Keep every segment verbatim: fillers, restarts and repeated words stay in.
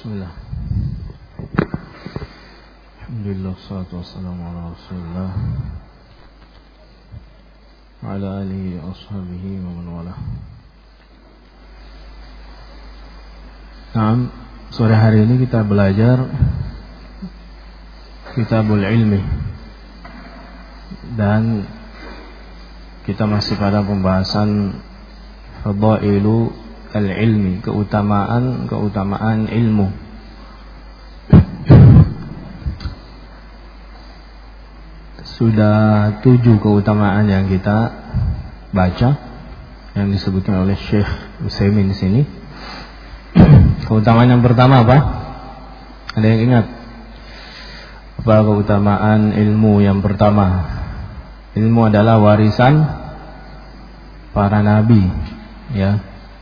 Bismillah. Alhamdulillah, salatu wassalamu ala Rasulillah wa ala alihi wa ashabihi wa man walah. Nah, sore hari ini kita belajar Kitabul Ilmi, dan kita masih pada pembahasan Fadailu al-ilmi, keutamaan keutamaan ilmu. Sudah tujuh keutamaan yang kita baca, yang disebutkan oleh Syekh Utsaimin di sini. Keutamaan yang pertama apa? Ada yang ingat? Apa keutamaan ilmu yang pertama? Ilmu adalah warisan para nabi, ya.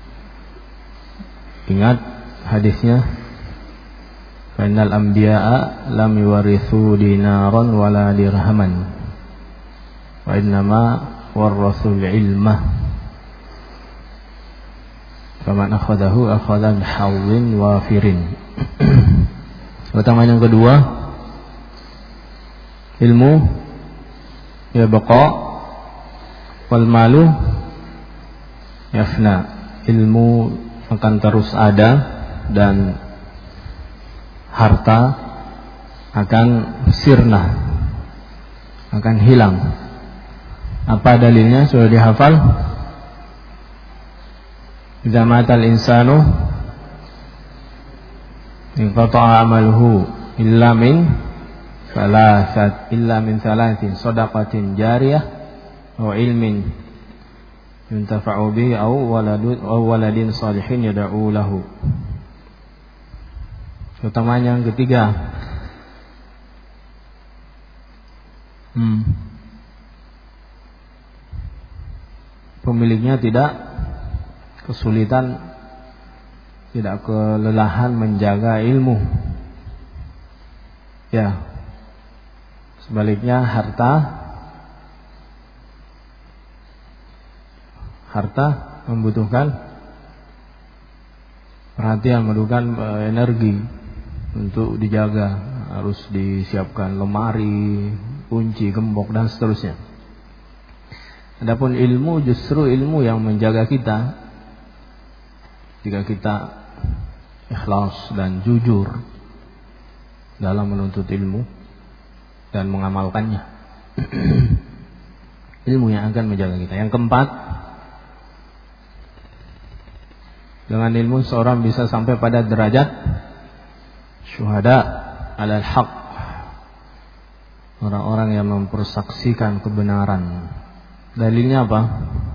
Ingat hadisnya, Fainal anbiya'a lam yuwarithu dinaran wala dirhaman wa innama warrathul ilmah faman akhadahu akhadha bihawlin wafirin. Pertama yang kedua, ilmu ya baqa wal malu yafna. Ilmu akan terus ada dan harta akan sirna, akan hilang. Apa dalilnya? Sudah dihafal? Idza matal insanu inqata'a amaluhu illa min salasat illa min salatin shadaqatin jariyah wa ilmin yuntafa'u bihi aw waladun aw waladin salihin yad'u lahu. Keutamaan yang ketiga, hmm. pemiliknya tidak kesulitan, tidak kelelahan menjaga ilmu. Ya, sebaliknya harta, harta membutuhkan perhatian, membutuhkan energi untuk dijaga, harus disiapkan lemari, kunci, gembok dan seterusnya. Adapun ilmu, justru ilmu yang menjaga kita jika kita ikhlas dan jujur dalam menuntut ilmu dan mengamalkannya. Ilmu yang akan menjaga kita. Yang keempat, dengan ilmu seorang bisa sampai pada derajat syuhada alal haq, orang-orang yang mempersaksikan kebenaran. Dalilnya apa?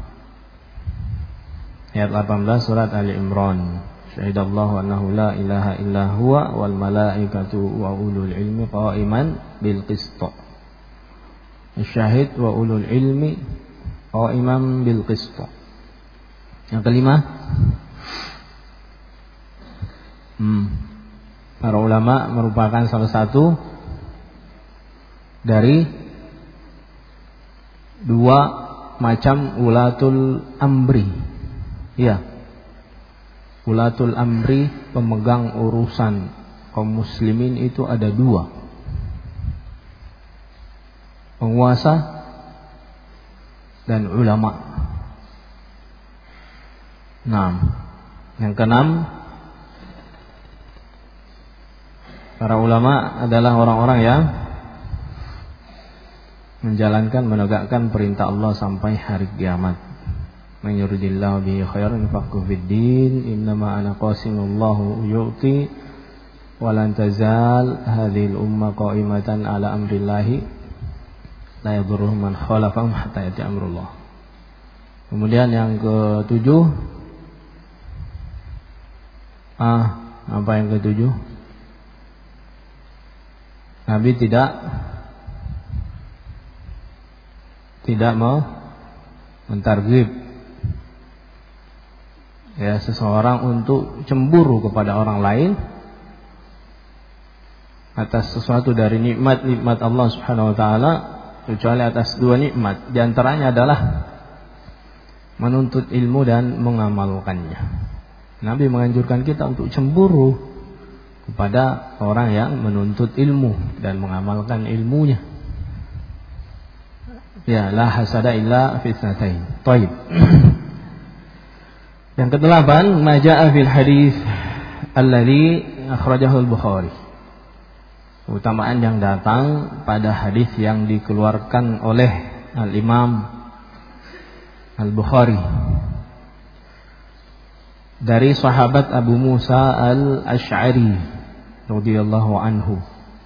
Ayat delapan belas surat Ali Imran. Syahidallahu annahu la ilaha illa huwa wal malaikatu wa ulul ilmi qa'iman bil qist. Syahid wa ulul ilmi qa'iman bil qist. Yang kelima, hmm para ulama merupakan salah satu dari dua macam ulatul amri. Ya, ulatul amri, pemegang urusan kaum muslimin itu ada dua. Penguasa dan ulama. Nah, yang keenam, para ulama adalah orang-orang yang menjalankan, menegakkan perintah Allah sampai hari kiamat. Man yuridillahu bihi khairan yufaqihu fid-din, innama ana qasimullahu yu'ti wa lan tazal hadhil umma qa'imatan ala amrillahi la yadurruhum man khalafahum hatta yati amrullah. Kemudian yang ketujuh, ah, apa yang ketujuh? Nabi tidak tidak mau mentarghib ya seseorang untuk cemburu kepada orang lain atas sesuatu dari nikmat-nikmat Allah Subhanahu wa taala, kecuali atas dua nikmat. Di antaranya adalah menuntut ilmu dan mengamalkannya. Nabi menganjurkan kita untuk cemburu kepada orang yang menuntut ilmu dan mengamalkan ilmunya. Ya, la hasada illa fitnatain. Taib. Yang kedelapan, ma jaa fil hadis alladzi akhrajahu al-Bukhari. Keutamaan yang datang pada hadis yang dikeluarkan oleh Al-Imam Al-Bukhari dari sahabat Abu Musa Al-Asy'ari radhiyallahu anhu.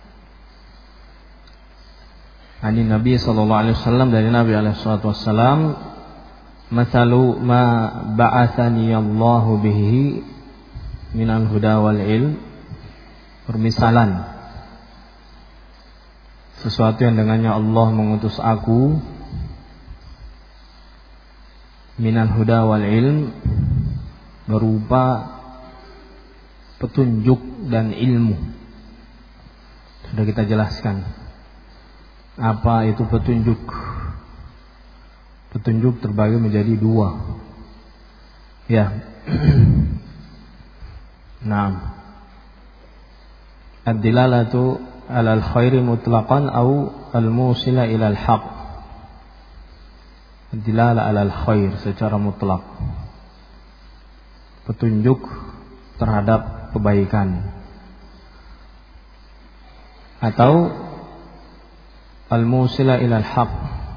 Ani Nabi sallallahu alaihi wasallam, dari Nabi alaihi salatu wasallam, "Mathalu ma ba'athani Allahu bihi minal huda wal ilm." Permisalan sesuatu yang dengannya Allah mengutus aku, minal huda wal ilm, berupa petunjuk dan ilmu. Sudah kita jelaskan apa itu petunjuk. Petunjuk terbagi menjadi dua. Ya. Nah, ad-dilalatu alal khairi mutlaqan au al-musila ilal haq. Ad-dilalah alal khair secara mutlak, petunjuk terhadap kebaikan, atau al-musila ilal haq,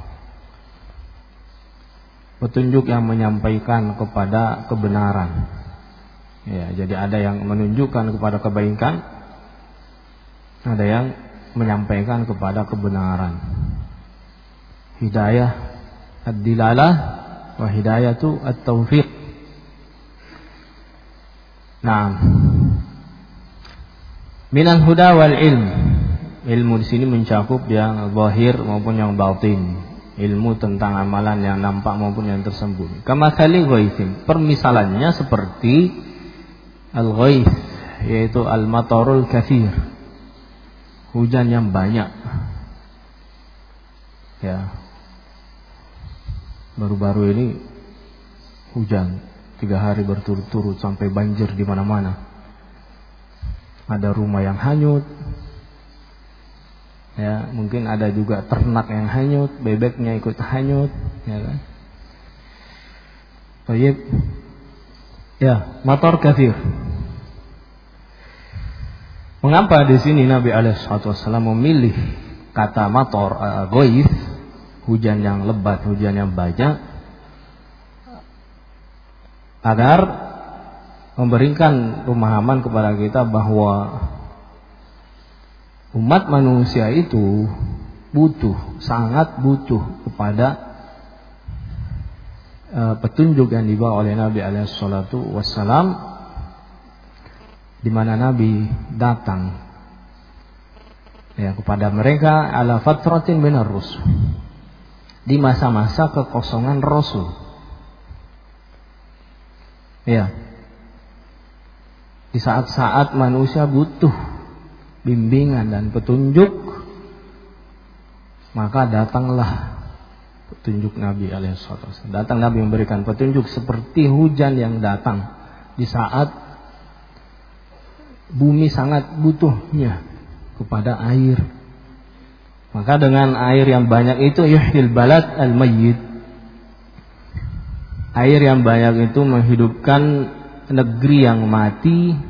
petunjuk yang menyampaikan kepada kebenaran. Ya, jadi ada yang menunjukkan kepada kebaikan, ada yang menyampaikan kepada kebenaran. Hidayah ad-dilalah wa hidayatu at-taufiq. Nah, minal huda wal ilm. Ilmu di sini mencakup yang zahir maupun yang batin. Ilmu tentang amalan yang nampak maupun yang tersembunyi. Kamathali ghaithin. Permisalannya seperti al-ghaith, yaitu al-matarul katsir, hujan yang banyak. Ya, baru-baru ini hujan tiga hari berturut-turut sampai banjir di mana-mana. Ada rumah yang hanyut. Ya, mungkin ada juga ternak yang hanyut, bebeknya ikut hanyut, ya kan? Baik. Ya, matar katsir. Mengapa di sini Nabi alaihi wasallam memilih kata matar, uh, ghaith, hujan yang lebat, hujan yang banyak, agar memberikan pemahaman kepada kita bahwa umat manusia itu butuh, sangat butuh kepada uh, petunjuk yang dibawa oleh Nabi alaihi wasallam, di mana Nabi datang ya kepada mereka ala fatratin minar rusul, di masa-masa kekosongan Rasul. Ya, di saat-saat manusia butuh bimbingan dan petunjuk, maka datanglah petunjuk Nabi alaihi wasallam. Datang Nabi memberikan petunjuk seperti hujan yang datang di saat bumi sangat butuhnya kepada air. Maka dengan air yang banyak itu yuhyil balad al-mayyit. Air yang banyak itu menghidupkan negeri yang mati.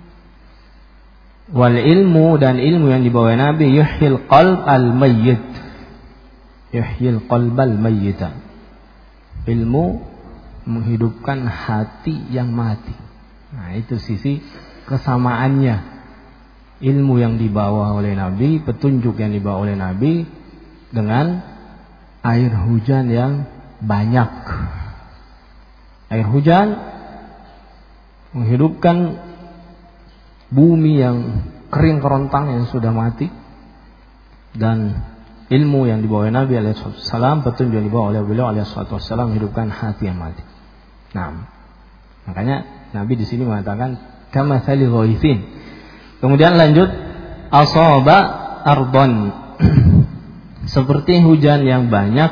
Wal ilmu, dan ilmu yang dibawa Nabi yuhyil qalb al-mayyit. Yuhyil qalbal mayyita. Ilmu menghidupkan hati yang mati. Nah, itu sisi kesamaannya. Ilmu yang dibawa oleh Nabi, petunjuk yang dibawa oleh Nabi, dengan air hujan yang banyak. Air hujan menghidupkan bumi yang kering kerontang yang sudah mati, dan ilmu yang dibawa oleh Nabi alaihi wasallam, petunjuk yang dibawa oleh beliau alaihi wasallam, menghidupkan hati yang mati. Nah, makanya Nabi di sini mengatakan kamathali ghaithin. Kemudian lanjut, asaba ardon, seperti hujan yang banyak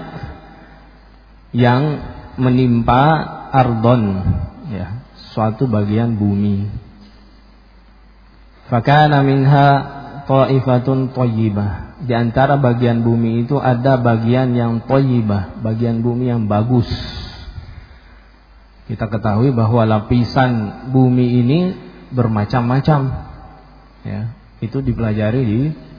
yang menimpa ardon, ya, suatu bagian bumi. Fakana minha ta'ifatun thayyibah. Di antara bagian bumi itu ada bagian yang thayyibah, bagian bumi yang bagus. Kita ketahui bahwa lapisan bumi ini bermacam-macam. Ya, itu dipelajari di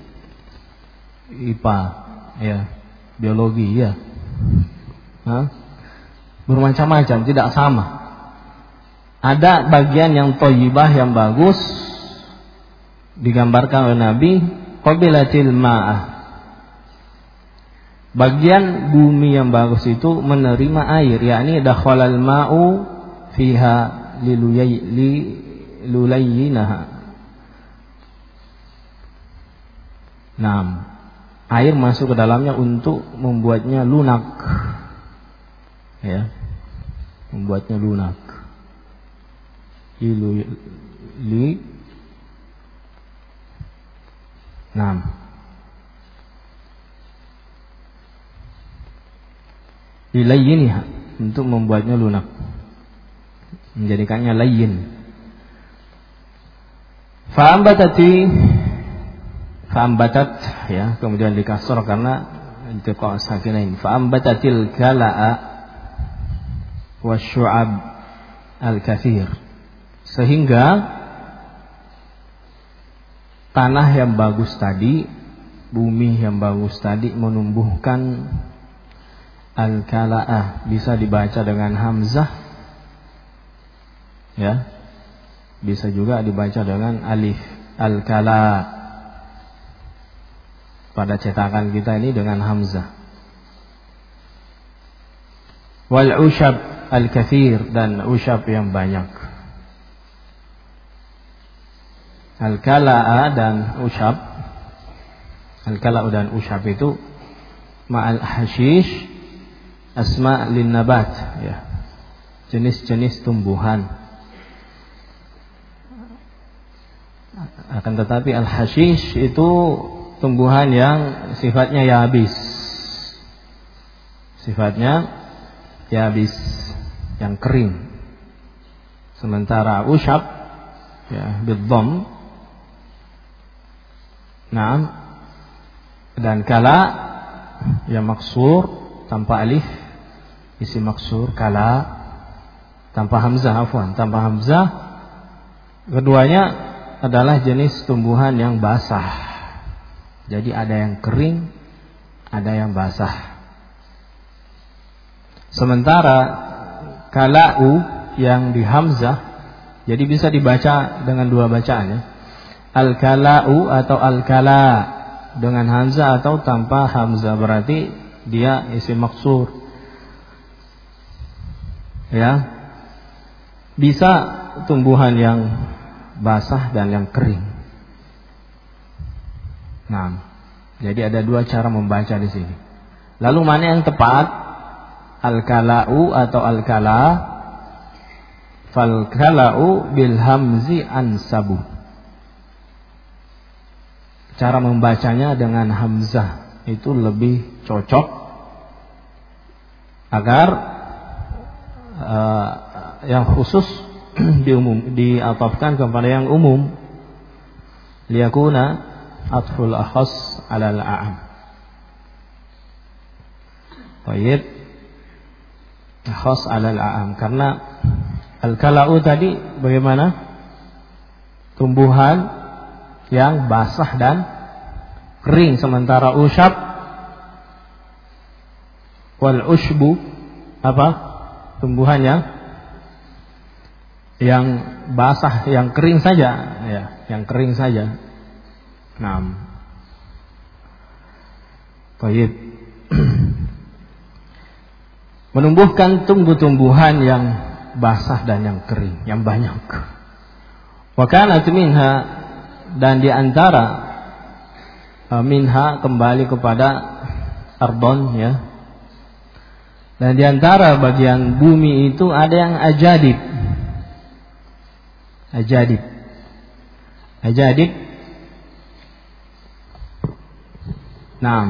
I P A, ya, biologi, ya. Hah? Bermacam-macam, tidak sama. Ada bagian yang thayyibah, yang bagus, digambarkan oleh Nabi, qabilatil ma'ah. Bagian bumi yang bagus itu menerima air, yakni dakhalal ma'u fiha lilulayinaha. Naam. Air masuk ke dalamnya untuk membuatnya lunak. Ya. Membuatnya lunak. Lilu li Naam. Lilayyiniha, untuk membuatnya lunak, menjadikannya layyin. Fa'ambatati fa'ambatat, ya, kemudian dikasar karena iltiqa' sakinain. Fa'ambatatil kala'a wasyu'ab al-kathir, sehingga tanah yang bagus tadi, bumi yang bagus tadi menumbuhkan al-kala'ah, bisa dibaca dengan hamzah, ya, bisa juga dibaca dengan alif, al-kala'. Pada cetakan kita ini dengan hamzah. Wal ushab al-kathir, dan ushab yang banyak. Al-kala'a dan ushab, al-kala'u dan ushab itu ma'al hashish asma' lin nabat, ya, jenis-jenis tumbuhan. Akan tetapi al-hashish itu tumbuhan yang sifatnya yabis, sifatnya yabis, yang kering. Sementara ushab, ya, bidham, naam, dan kala yang maksur tanpa alif, isi maksur, kala tanpa hamzah, afwan, tanpa hamzah. Keduanya adalah jenis tumbuhan yang basah. Jadi ada yang kering, ada yang basah. Sementara kala'u yang di hamzah, jadi bisa dibaca dengan dua bacaan, ya. Al-kala'u atau al-kala dengan hamzah atau tanpa hamzah, berarti dia isim maksur. Ya. Bisa tumbuhan yang basah dan yang kering. Nah, jadi ada dua cara membaca di sini. Lalu mana yang tepat? Al-kala'u atau al-kala? Fal-kala'u bil hamzi ansabu. Cara membacanya dengan hamzah itu lebih cocok, agar uh, yang khusus diumum diatafkan kepada yang umum. Liyakuna atful akhas alal a'am. Baik, akhas alal a'am, karena al-kala'u tadi bagaimana? Tumbuhan yang basah dan kering, sementara ushab wal ushbu apa? Tumbuhan yang yang basah, yang kering saja, ya, yang kering saja. Naam. Baik. Menumbuhkan tumbuh-tumbuhan yang basah dan yang kering, yang banyak. Wa kanat minha, dan di antara minha kembali kepada ardon, ya. Dan di antara bagian bumi itu ada yang ajadib. Ajadib. Ajadib. Naam.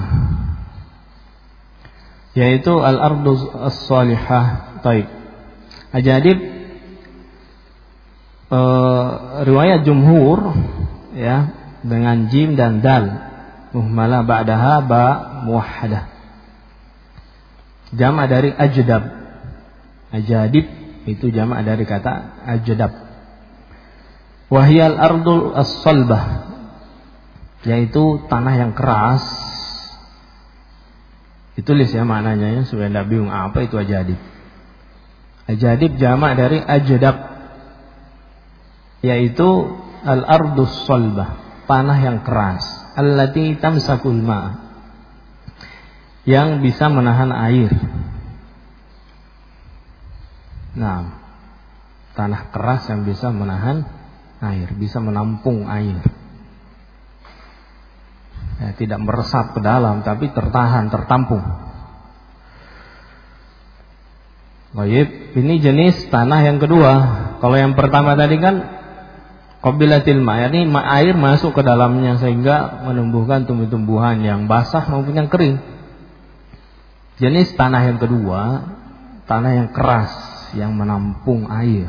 Yaitu al-ardu as-salihah. Taib. Ajadib, uh, riwayat jumhur ya dengan jim dan dal muhmalah ba'daha ba muwahhadah. Jamak dari ajdab. Ajadib itu jamak dari kata ajdab. Wahyal ardul as-salbah, yaitu tanah yang keras. Ditulis ya maknanya ya supaya tidak bingung apa itu ajadib. Ajadib jamak dari ajdab, yaitu al-ardus salbah, tanah yang keras. Allati tamsakul ma', yang bisa menahan air. Nah, tanah keras yang bisa menahan air, bisa menampung air. Ya, tidak meresap ke dalam, tapi tertahan, tertampung. Baik, ini jenis tanah yang kedua. Kalau yang pertama tadi kan qabilatil ma', yakni air masuk ke dalamnya sehingga menumbuhkan tumbuh-tumbuhan yang basah maupun yang kering. Jenis tanah yang kedua, tanah yang keras yang menampung air.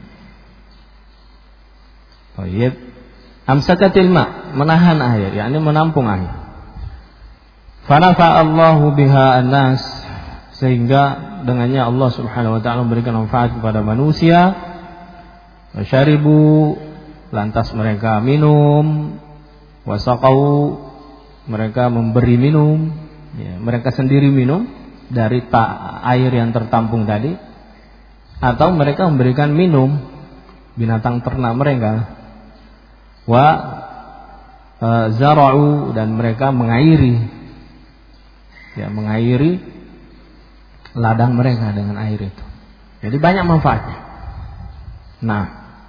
Baik, amsakatil ma', menahan air, yakni menampung air. Fanafa Allahu biha an-nas, sehingga dengannya Allah Subhanahu wa taala memberikan manfaat kepada manusia. Wasyaribu, lantas mereka minum. Wasaqau, mereka memberi minum, ya, mereka sendiri minum dari ta- air yang tertampung tadi, atau mereka memberikan minum binatang ternak mereka. Wa e, zara'u, dan mereka mengairi, ya, mengairi ladang mereka dengan air itu. Jadi banyak manfaatnya. Nah,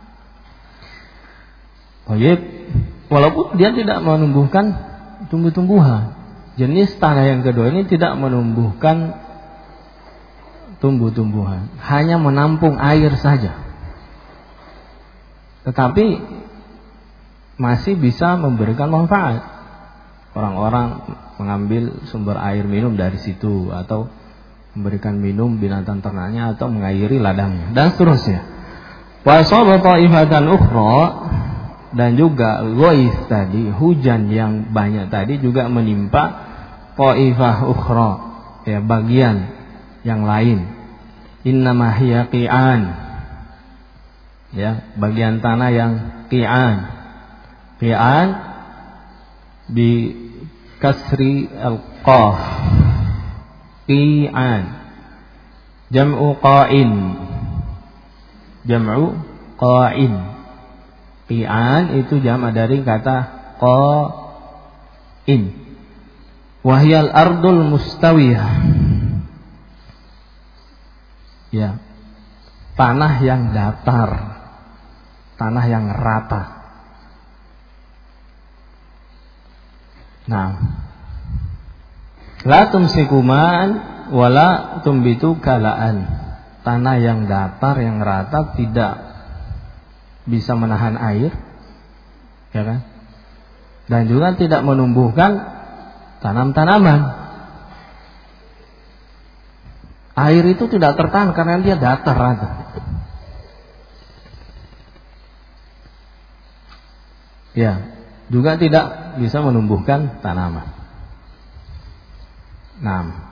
baik, walaupun dia tidak menumbuhkan tumbuh-tumbuhan, jenis tanah yang kedua ini tidak menumbuhkan tumbuh-tumbuhan, hanya menampung air saja. Tetapi masih bisa memberikan manfaat. Orang-orang mengambil sumber air minum dari situ, atau memberikan minum binatang ternaknya, atau mengairi ladangnya, dan seterusnya. Wa asaba ta'ifatan ukhra, dan juga ghaith tadi, hujan yang banyak tadi juga menimpa ta'ifah ukhra, ya, bagian yang lain. Innama hiya qi'an, ya, bagian tanah yang qi'an. Qi'an bi kasri al-qaf, qi'an, jam'u qa'in, jam'u qa'in. Qi'an itu jamak dari kata qa'in. Wahyal ardul mustawiyah, ya, tanah yang datar, tanah yang rata. Nah, la tumsiku ma'an wala tumbitu kalaan. Tanah yang datar, yang rata, tidak bisa menahan air, ya kan? Dan juga tidak menumbuhkan tanam-tanaman. Air itu tidak tertahan karena dia datar rata. Ya, juga tidak bisa menumbuhkan tanaman. Nah,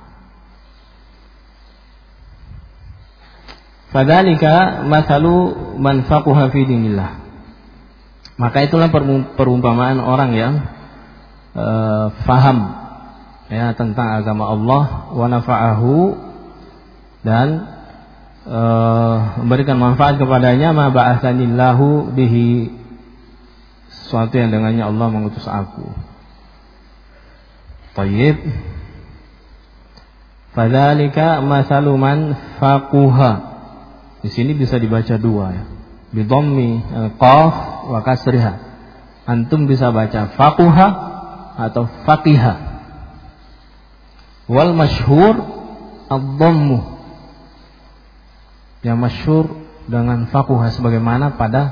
fadzalika mathalu man faqaha fi dinillah. Maka itulah perumpamaan orang yang e, faham, ya, tentang agama Allah, wa nafa'ahu, dan e, memberikan manfaat kepadanya, ma ba'atsanillahu bihi, sesuatu yang dengannya Allah mengutus aku. Tayyib. Fadzalika mathalu man faquha. Di sini bisa dibaca dua, ya. Bi dhammi al-qaf wa kasriha. Antum bisa baca faquha atau faqiha. Wal masyhur ad-dhammu. Yang masyhur dengan faquha sebagaimana pada,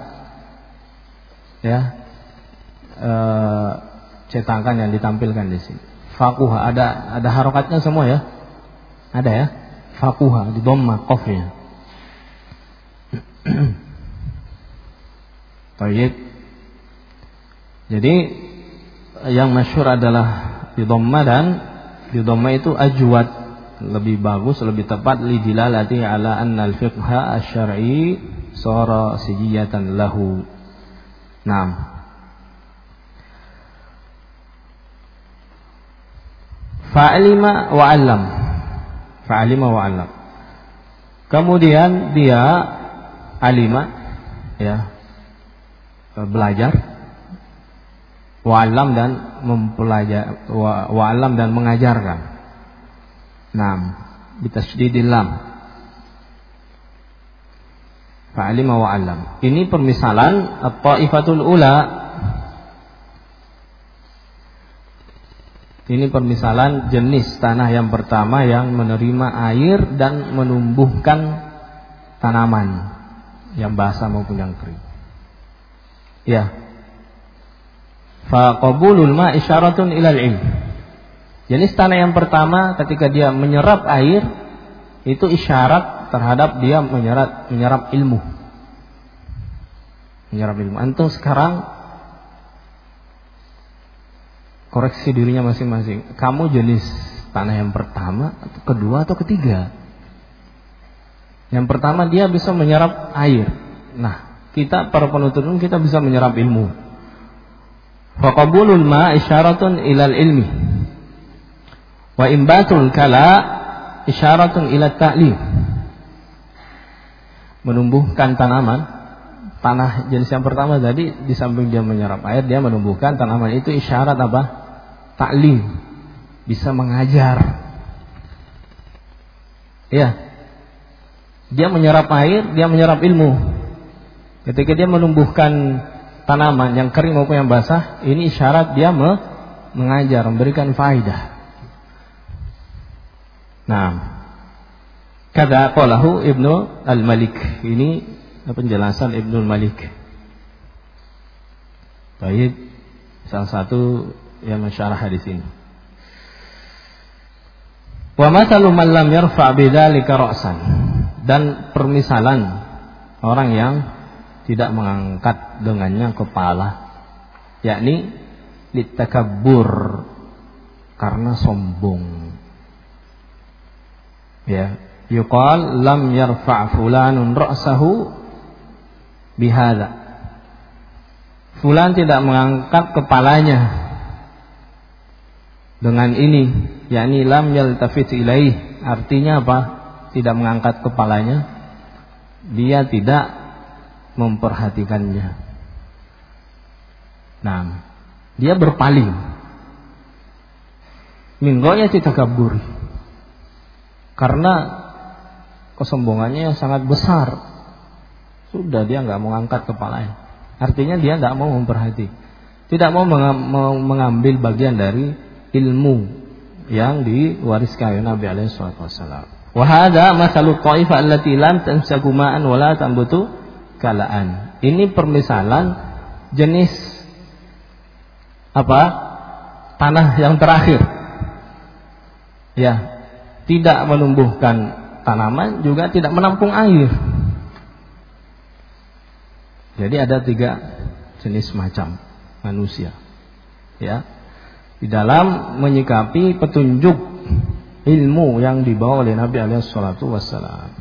ya, e, cetakan yang ditampilkan di sini. Faquha ada ada harokatnya semua, ya. Ada, ya. Faquha di dhamma qafnya. Baik. Jadi yang masyhur adalah di dhamma, dan di dhamma itu ajwad, lebih bagus, lebih tepat, li dilalati ala anna al-fiqha asy-syar'i sara sijiyatan lahu. Naam. Fa'alima wa 'allam. Fa'alima wa 'allam. Kemudian dia alima, ya, belajar, wa'alam dan mempelajar, wa'alam dan mengajarkan. Naam, bitasydidil lam. Fa'alima wa'alam. Ini permisalan at-ta'ifatul ula. Ini permisalan jenis tanah yang pertama yang menerima air dan menumbuhkan tanaman yang basah maupun yang kering. Ya. Fa qabulul ma isyaratun ilal ilm. Jenis tanah yang pertama ketika dia menyerap air itu isyarat terhadap dia menyerap menyerap ilmu. Menyerap ilmu. Antum sekarang koreksi dirinya masing-masing. Kamu jenis tanah yang pertama, atau kedua, atau ketiga? Yang pertama dia bisa menyerap air. Nah, kita para penuntut ilmu kita bisa menyerap ilmu. Faqabulul ma isyaratun ilal ilmi. Wa imbatul kala isyaratun ila ta'lim. Menumbuhkan tanaman, tanah jenis yang pertama tadi di samping dia menyerap air, dia menumbuhkan tanaman, itu isyarat apa? Ta'lim, bisa mengajar. Ya. Dia menyerap air, dia menyerap ilmu. Ketika dia menumbuhkan tanaman yang kering maupun yang basah, ini isyarat dia me- mengajar, memberikan faidah. Nah, kata qalahu Ibnu Al-Malik. Ini penjelasan Ibnu Al-Malik. Baik, salah satu yang mensyarah hadis ini. Wa mathalu man lam yarfa' bidzalika ra'san. Dan permisalan orang yang tidak mengangkat dengannya kepala, yakni litakabbur, karena sombong. Ya, yuqal lam yarfa' fulanun ra'sahu bihadza. Fulan tidak mengangkat kepalanya dengan ini, yakni lam yaltafit ilaih. Artinya apa? Tidak mengangkat kepalanya, dia tidak memperhatikannya. Nah, dia berpaling. Minggonya takabur, karena kesombongannya yang sangat besar. Sudah dia nggak mau angkat kepalanya. Artinya dia nggak mau memperhati, tidak mau mengambil bagian dari ilmu yang diwariskan oleh Nabi alaihi wasallam. Wa hadza masalu qaifah allati lam tamsaku ma'an wa la tambutu kalaan. Ini permisalan jenis apa? Tanah yang terakhir. Ya, tidak menumbuhkan tanaman, juga tidak menampung air. Jadi ada tiga jenis macam manusia. Ya. Di dalam menyikapi petunjuk ilmu yang dibawa oleh Nabi alaihi salatu wassalam.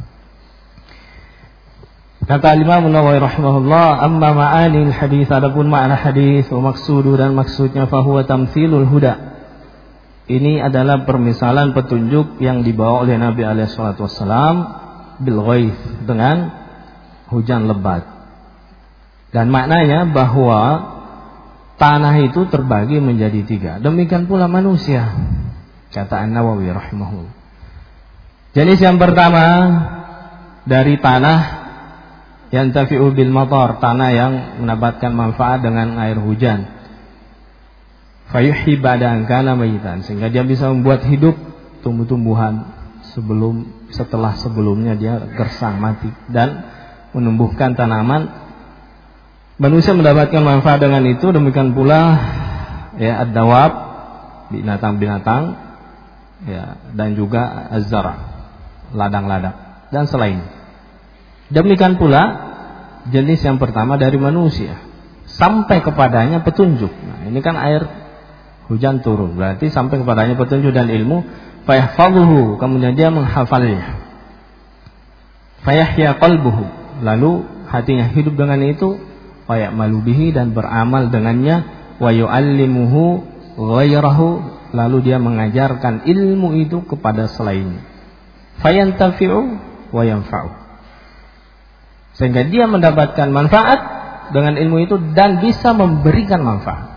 Kata Imam Nawawi rahimahullah, amma ma'anil hadis, adapun makna hadis wa maksudu dan maksudnya, fahuwa tamtsilul huda. Ini adalah permisalan petunjuk yang dibawa oleh Nabi alaihi salatu wassalam bil ghaith, dengan hujan lebat. Dan maknanya bahwa tanah itu terbagi menjadi tiga. Demikian pula manusia, kata An-Nawawi rahimahullah. Jenis yang pertama dari tanah yang tafi'u bil matar, tanah yang mendapatkan manfaat dengan air hujan. Fayuhyi ba'da kana mayitan, sehingga dia bisa membuat hidup tumbuh-tumbuhan sebelum setelah sebelumnya dia gersang mati, dan menumbuhkan tanaman. Manusia mendapatkan manfaat dengan itu. Demikian pula ya ad-dawab, binatang-binatang, ya, dan juga az-zara, ladang-ladang dan selain. Demikian pula jenis yang pertama dari manusia. sampai kepadanya petunjuk. Nah, ini kan air hujan turun, berarti sampai kepadanya petunjuk dan ilmu. Fayahfazuhu, kemudian dia menghafalnya. Fayahya qalbuhu, lalu hatinya hidup dengan itu. Fayamalu bihi, dan beramal dengannya. Wa yu'allimuhu ghairahu, lalu dia mengajarkan ilmu itu kepada selainnya. Fayantafi'u wa yanfa'u, sehingga dia mendapatkan manfaat dengan ilmu itu dan bisa memberikan manfaat.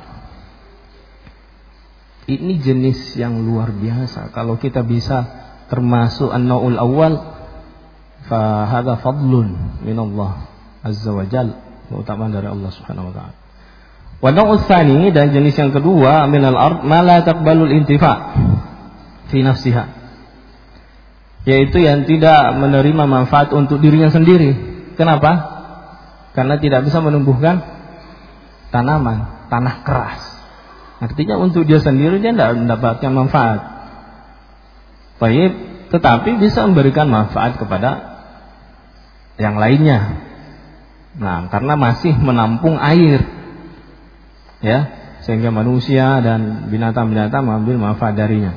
Ini jenis yang luar biasa. Kalau kita bisa termasuk an-nau'ul awal, fa hadza fadlun minallah azza wa jalla, keutamaan dari Allah Subhanahu wa taala. Wa nau'us tsani, dan jenis yang kedua, minal ard ma la taqbalul intifa' fi nafsiha, yaitu yang tidak menerima manfaat untuk dirinya sendiri. Kenapa? Karena tidak bisa menumbuhkan tanaman, tanah keras. Artinya untuk dia sendiri dia tidak mendapatkan manfaat. Baik, tetapi bisa memberikan manfaat kepada yang lainnya. Nah, karena masih menampung air, ya, sehingga manusia dan binatang-binatang mengambil manfaat darinya.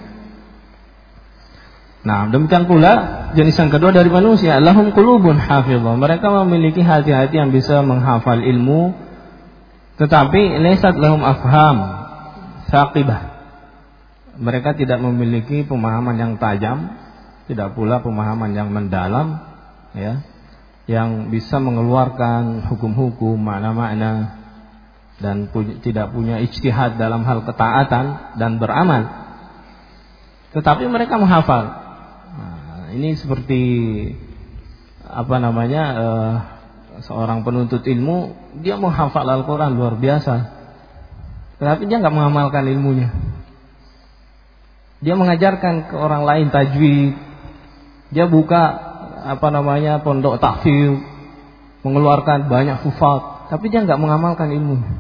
Nah, demikian pula jenis yang kedua dari manusia, lahum qulubun hafizah. Mereka memiliki hati-hati yang bisa menghafal ilmu, tetapi laysat lahum afham saqibah. Mereka tidak memiliki pemahaman yang tajam, tidak pula pemahaman yang mendalam, ya, yang bisa mengeluarkan hukum-hukum, makna-makna, dan pu- tidak punya ijtihad dalam hal ketaatan dan beramal. Tetapi mereka menghafal. Nah, ini seperti apa namanya uh, seorang penuntut ilmu, dia menghafal Al-Quran luar biasa, tetapi dia nggak mengamalkan ilmunya. Dia mengajarkan ke orang lain tajwid, dia buka apa namanya pondok tahfidz, mengeluarkan banyak hufaz, tapi dia nggak mengamalkan ilmunya.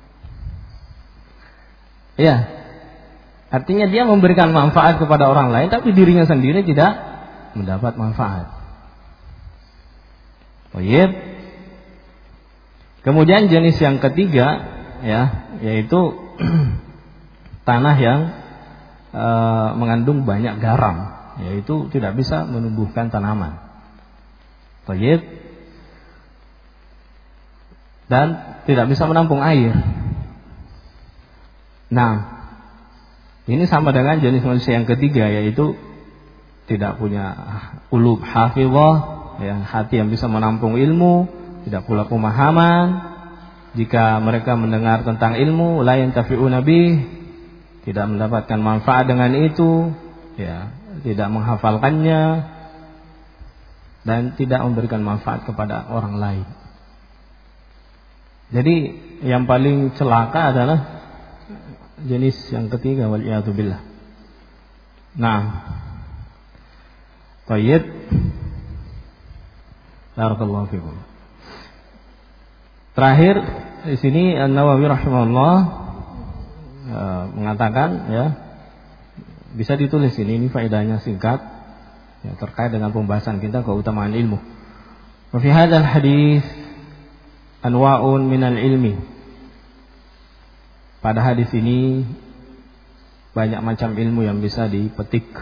Ya, artinya dia memberikan manfaat kepada orang lain, tapi dirinya sendiri tidak mendapat manfaat. Baik. Kemudian jenis yang ketiga, ya, yaitu tanah yang e, mengandung banyak garam, yaitu tidak bisa menumbuhkan tanaman. Baik. Dan tidak bisa menampung air. Nah, ini sama dengan jenis manusia yang ketiga, yaitu tidak punya qulub hafizah, ya, hati yang bisa menampung ilmu, tidak pula pemahaman. Jika mereka mendengar tentang ilmu, la yantafi'una bih, tidak mendapatkan manfaat dengan itu, ya, tidak menghafalkannya, dan tidak memberikan manfaat kepada orang lain. Jadi yang paling celaka adalah jenis yang ketiga, wal'iyadu billah. Nah, baik. Barakallahu fikum. Terakhir di sini An-Nawawi rahimahullah e, mengatakan, ya, bisa ditulis ini, ini faedahnya singkat, ya, terkait dengan pembahasan kita keutamaan ilmu. Wa fi hadzal hadis anwa'un minal ilmi. Pada hadis ini banyak macam ilmu yang bisa dipetik.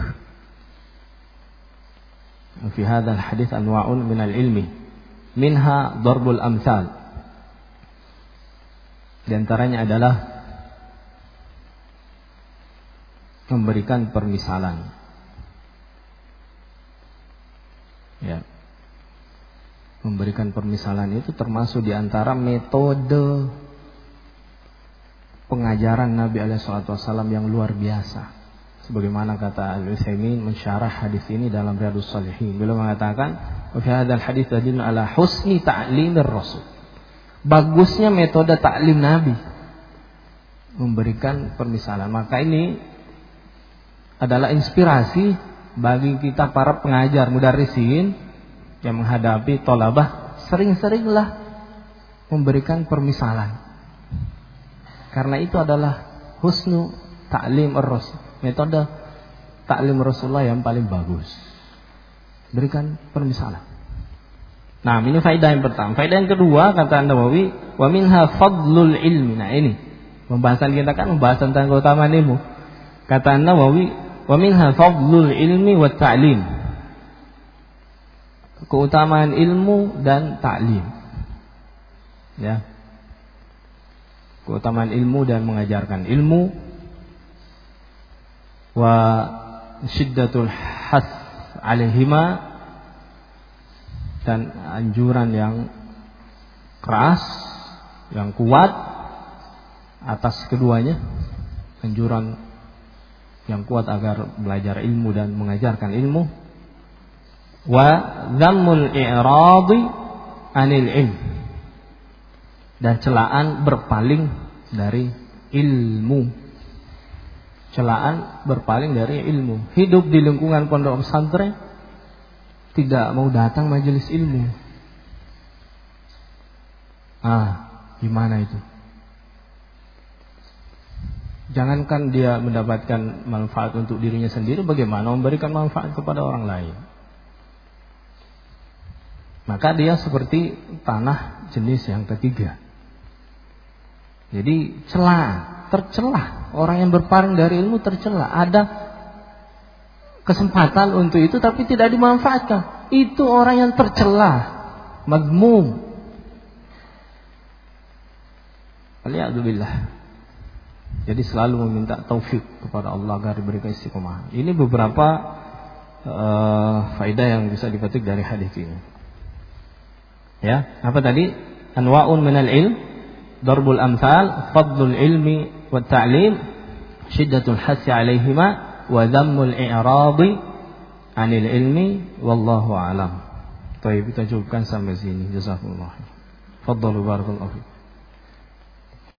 Wa fi hadzal hadis anwa'un minal ilmi. Minha darbul amsal. Di antaranya adalah memberikan permisalan. Ya. Memberikan permisalan itu termasuk di antara metode pengajaran Nabi alaihi salatu wasallam yang luar biasa. Sebagaimana kata Al-Utsaimin mensyarah hadis ini dalam Riyadhus Shalihin. Beliau mengatakan, "Wa fi hadzal hadits dalilun ala husni ta'limir rasul." Bagusnya metode taklim Nabi, memberikan permisalan. Maka ini adalah inspirasi bagi kita para pengajar mudarrisin yang menghadapi thalabah, sering-seringlah memberikan permisalan. Karena itu adalah husnu ta'lim ar-rasul, metode taklim Rasulullah yang paling bagus. Berikan permisalan. Nah, ini faedah yang pertama. Faedah yang kedua kata Nawawi, wa minha fadlul ilmi. Nah, ini pembahasan kita kan membahas tentang keutamaan ilmu. Kata Nawawi, wa minha fadlul ilmi wa ta'lim. Keutamaan ilmu dan ta'lim. Ya. Keutamaan ilmu dan mengajarkan ilmu, wa syiddatul has alaihima, dan anjuran yang keras, yang kuat atas keduanya, anjuran yang kuat agar belajar ilmu dan mengajarkan ilmu, wa dhammul i'radi anil ilm, dan celaan berpaling dari ilmu, celaan berpaling dari ilmu. Hidup di lingkungan pondok pesantren, tidak mau datang majelis ilmu. Ah, gimana itu? Jangankan dia mendapatkan manfaat untuk dirinya sendiri, bagaimana memberikan manfaat kepada orang lain? Maka dia seperti tanah jenis yang ketiga. Jadi celah, tercelah. Orang yang berpaling dari ilmu tercelah. Ada kesempatan untuk itu tapi tidak dimanfaatkan. Itu orang yang tercelah, madmum. Alhamdulillah. Jadi selalu meminta taufik kepada Allah agar diberikan istiqomah. Ini beberapa uh, faedah yang bisa dipetik dari hadis ini. Ya, apa tadi? Anwa'un minal ilm, darbul amsal, fadlul ilmi wa ta'lim, syiddatul hasi alaihima, wa dhammul i'radi anil ilmi, wallahu a'lam. Baik, kita cukupkan sampai sini. Jazakumullah. Fadhalu barakallahu.